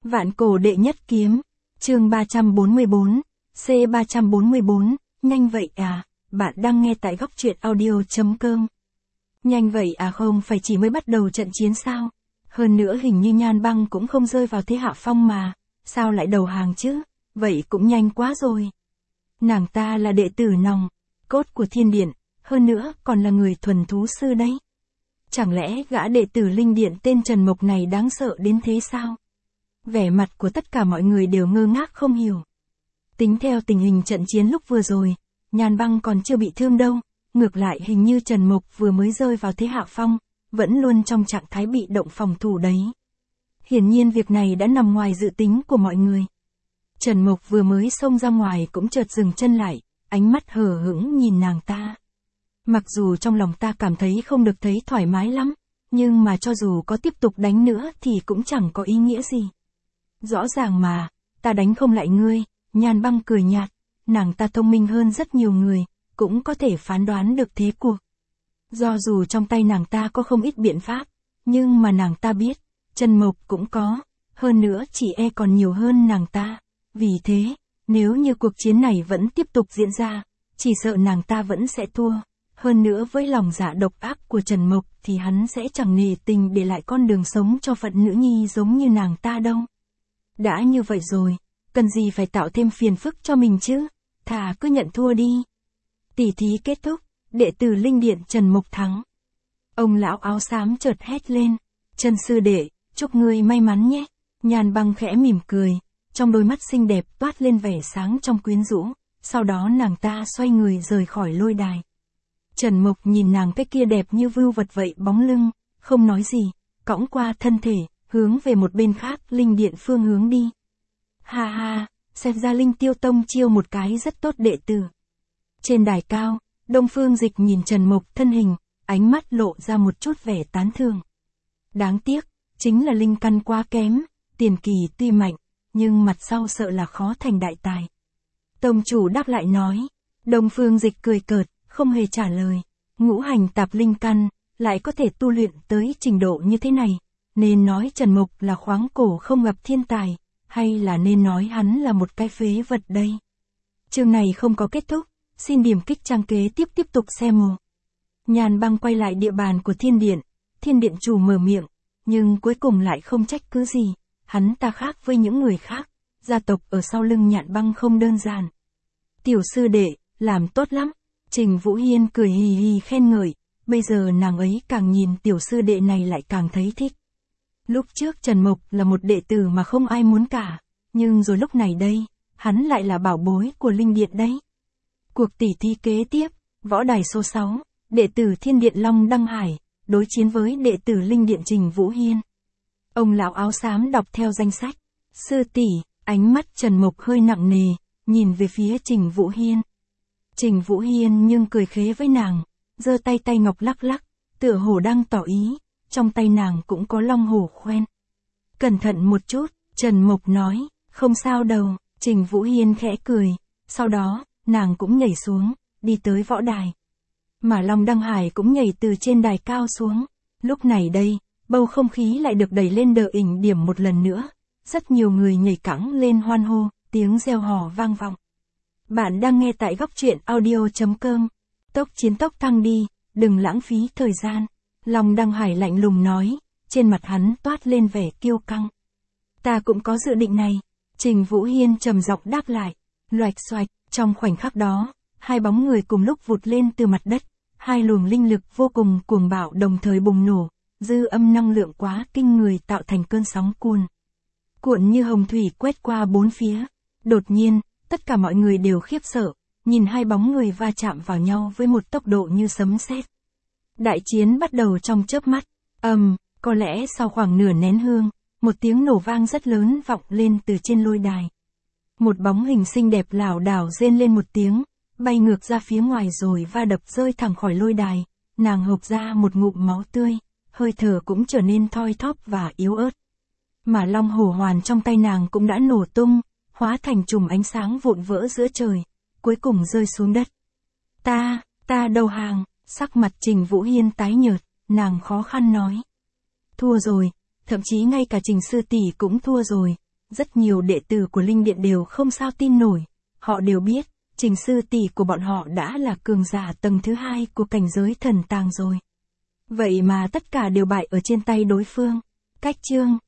Vạn cổ đệ nhất kiếm, chương 344, C344, nhanh vậy à, bạn đang nghe tại góc truyện audio.com. Nhanh vậy à, không phải chỉ mới bắt đầu trận chiến sao? Hơn nữa hình như Nhan Băng cũng không rơi vào thế hạ phong mà, sao lại đầu hàng chứ? Vậy cũng nhanh quá rồi. Nàng ta là đệ tử nòng cốt của Thiên Điện, hơn nữa còn là người thuần thú sư đấy. Chẳng lẽ gã đệ tử Linh Điện tên Trần Mộc này đáng sợ đến thế sao? Vẻ mặt của tất cả mọi người đều ngơ ngác không hiểu. Tính theo tình hình trận chiến lúc vừa rồi, Nhan Băng còn chưa bị thương đâu, ngược lại hình như Trần Mộc vừa mới rơi vào thế hạ phong, vẫn luôn trong trạng thái bị động phòng thủ đấy. Hiển nhiên việc này đã nằm ngoài dự tính của mọi người. Trần Mộc vừa mới xông ra ngoài cũng chợt dừng chân lại, ánh mắt hờ hững nhìn nàng ta. Mặc dù trong lòng ta cảm thấy không được thấy thoải mái lắm, nhưng mà cho dù có tiếp tục đánh nữa thì cũng chẳng có ý nghĩa gì. Rõ ràng mà, ta đánh không lại ngươi. Nhan Băng cười nhạt, nàng ta thông minh hơn rất nhiều người, cũng có thể phán đoán được thế cuộc. Do dù trong tay nàng ta có không ít biện pháp, nhưng mà nàng ta biết, Trần Mộc cũng có, hơn nữa chỉ e còn nhiều hơn nàng ta. Vì thế, nếu như cuộc chiến này vẫn tiếp tục diễn ra, chỉ sợ nàng ta vẫn sẽ thua. Hơn nữa với lòng dạ độc ác của Trần Mộc thì hắn sẽ chẳng nề tình để lại con đường sống cho phận nữ nhi giống như nàng ta đâu. Đã như vậy rồi, cần gì phải tạo thêm phiền phức cho mình chứ, thà cứ nhận thua đi. Tỷ thí kết thúc, đệ tử Linh Điện Trần Mộc thắng. Ông lão áo xám chợt hét lên, Trần sư đệ, chúc ngươi may mắn nhé. Nhan Băng khẽ mỉm cười, trong đôi mắt xinh đẹp toát lên vẻ sáng trong quyến rũ, sau đó nàng ta xoay người rời khỏi lôi đài. Trần Mộc nhìn nàng cái kia đẹp như vưu vật vậy bóng lưng, không nói gì, cõng qua thân thể, hướng về một bên khác Linh Điện phương hướng đi. Ha ha, xem ra Linh Tiêu Tông chiêu một cái rất tốt đệ tử. Trên đài cao, Đông Phương Dịch nhìn Trần Mộc thân hình, ánh mắt lộ ra một chút vẻ tán thưởng. Đáng tiếc, chính là linh căn quá kém, tiền kỳ tuy mạnh, nhưng mặt sau sợ là khó thành đại tài. Tông chủ đáp lại nói, Đông Phương Dịch cười cợt, không hề trả lời, ngũ hành tạp linh căn, lại có thể tu luyện tới trình độ như thế này, nên nói Trần Mộc là khoáng cổ không gặp thiên tài, hay là nên nói hắn là một cái phế vật đây. Chương này không có kết thúc, xin điểm kích trang kế tiếp tục xem mồ. Nhan Băng quay lại địa bàn của Thiên Điện chủ mở miệng, nhưng cuối cùng lại không trách cứ gì, hắn ta khác với những người khác, gia tộc ở sau lưng Nhan Băng không đơn giản. Tiểu sư đệ, làm tốt lắm. Trình Vũ Hiên cười hì hì khen ngợi, bây giờ nàng ấy càng nhìn tiểu sư đệ này lại càng thấy thích. Lúc trước Trần Mộc là một đệ tử mà không ai muốn cả, nhưng rồi lúc này đây, hắn lại là bảo bối của Linh Điện đấy. Cuộc tỷ thí kế tiếp, võ đài số 6, đệ tử Thiên Điện Long Đăng Hải, đối chiến với đệ tử Linh Điện Trình Vũ Hiên. Ông lão áo xám đọc theo danh sách, sư tỷ, ánh mắt Trần Mộc hơi nặng nề, nhìn về phía Trình Vũ Hiên. Trình Vũ Hiên nhưng cười khế với nàng, giơ tay ngọc lắc lắc, tựa hồ đang tỏ ý, trong tay nàng cũng có long hổ khoen. Cẩn thận một chút, Trần Mộc nói, không sao đâu. Trình Vũ Hiên khẽ cười, sau đó, nàng cũng nhảy xuống, đi tới võ đài. Mà Long Đăng Hải cũng nhảy từ trên đài cao xuống. Lúc này đây, bầu không khí lại được đẩy lên đỉnh điểm một lần nữa. Rất nhiều người nhảy cẫng lên hoan hô, tiếng reo hò vang vọng. Bạn đang nghe tại góc truyện audio.com. Tốc chiến tốc thăng đi, đừng lãng phí thời gian. Long Đăng Hải lạnh lùng nói, trên mặt hắn toát lên vẻ kiêu căng. Ta cũng có dự định này. Trình Vũ Hiên trầm giọng đáp lại. Loạch xoạch, trong khoảnh khắc đó, hai bóng người cùng lúc vụt lên từ mặt đất. Hai luồng linh lực vô cùng cuồng bạo đồng thời bùng nổ, dư âm năng lượng quá kinh người tạo thành cơn sóng cuồn. Cuộn như hồng thủy quét qua bốn phía. Đột nhiên, tất cả mọi người đều khiếp sợ, nhìn hai bóng người va chạm vào nhau với một tốc độ như sấm sét. Đại chiến bắt đầu trong chớp mắt. Có lẽ sau khoảng nửa nén hương, một tiếng nổ vang rất lớn vọng lên từ trên lôi đài. Một bóng hình xinh đẹp lảo đảo rên lên một tiếng, bay ngược ra phía ngoài rồi va đập rơi thẳng khỏi lôi đài. Nàng hộc ra một ngụm máu tươi, hơi thở cũng trở nên thoi thóp và yếu ớt. Mà long hổ hoàn trong tay nàng cũng đã nổ tung, hóa thành chùm ánh sáng vụn vỡ giữa trời, cuối cùng rơi xuống đất. Ta đầu hàng. Sắc mặt Trình Vũ Hiên tái nhợt, nàng khó khăn nói. Thua rồi, thậm chí ngay cả Trình sư tỷ cũng thua rồi, Rất nhiều đệ tử của Linh Điện đều không sao tin nổi. Họ đều biết, Trình sư tỷ của bọn họ đã là cường giả tầng thứ 2 của cảnh giới thần tàng rồi. Vậy mà tất cả đều bại ở trên tay đối phương. Cách chương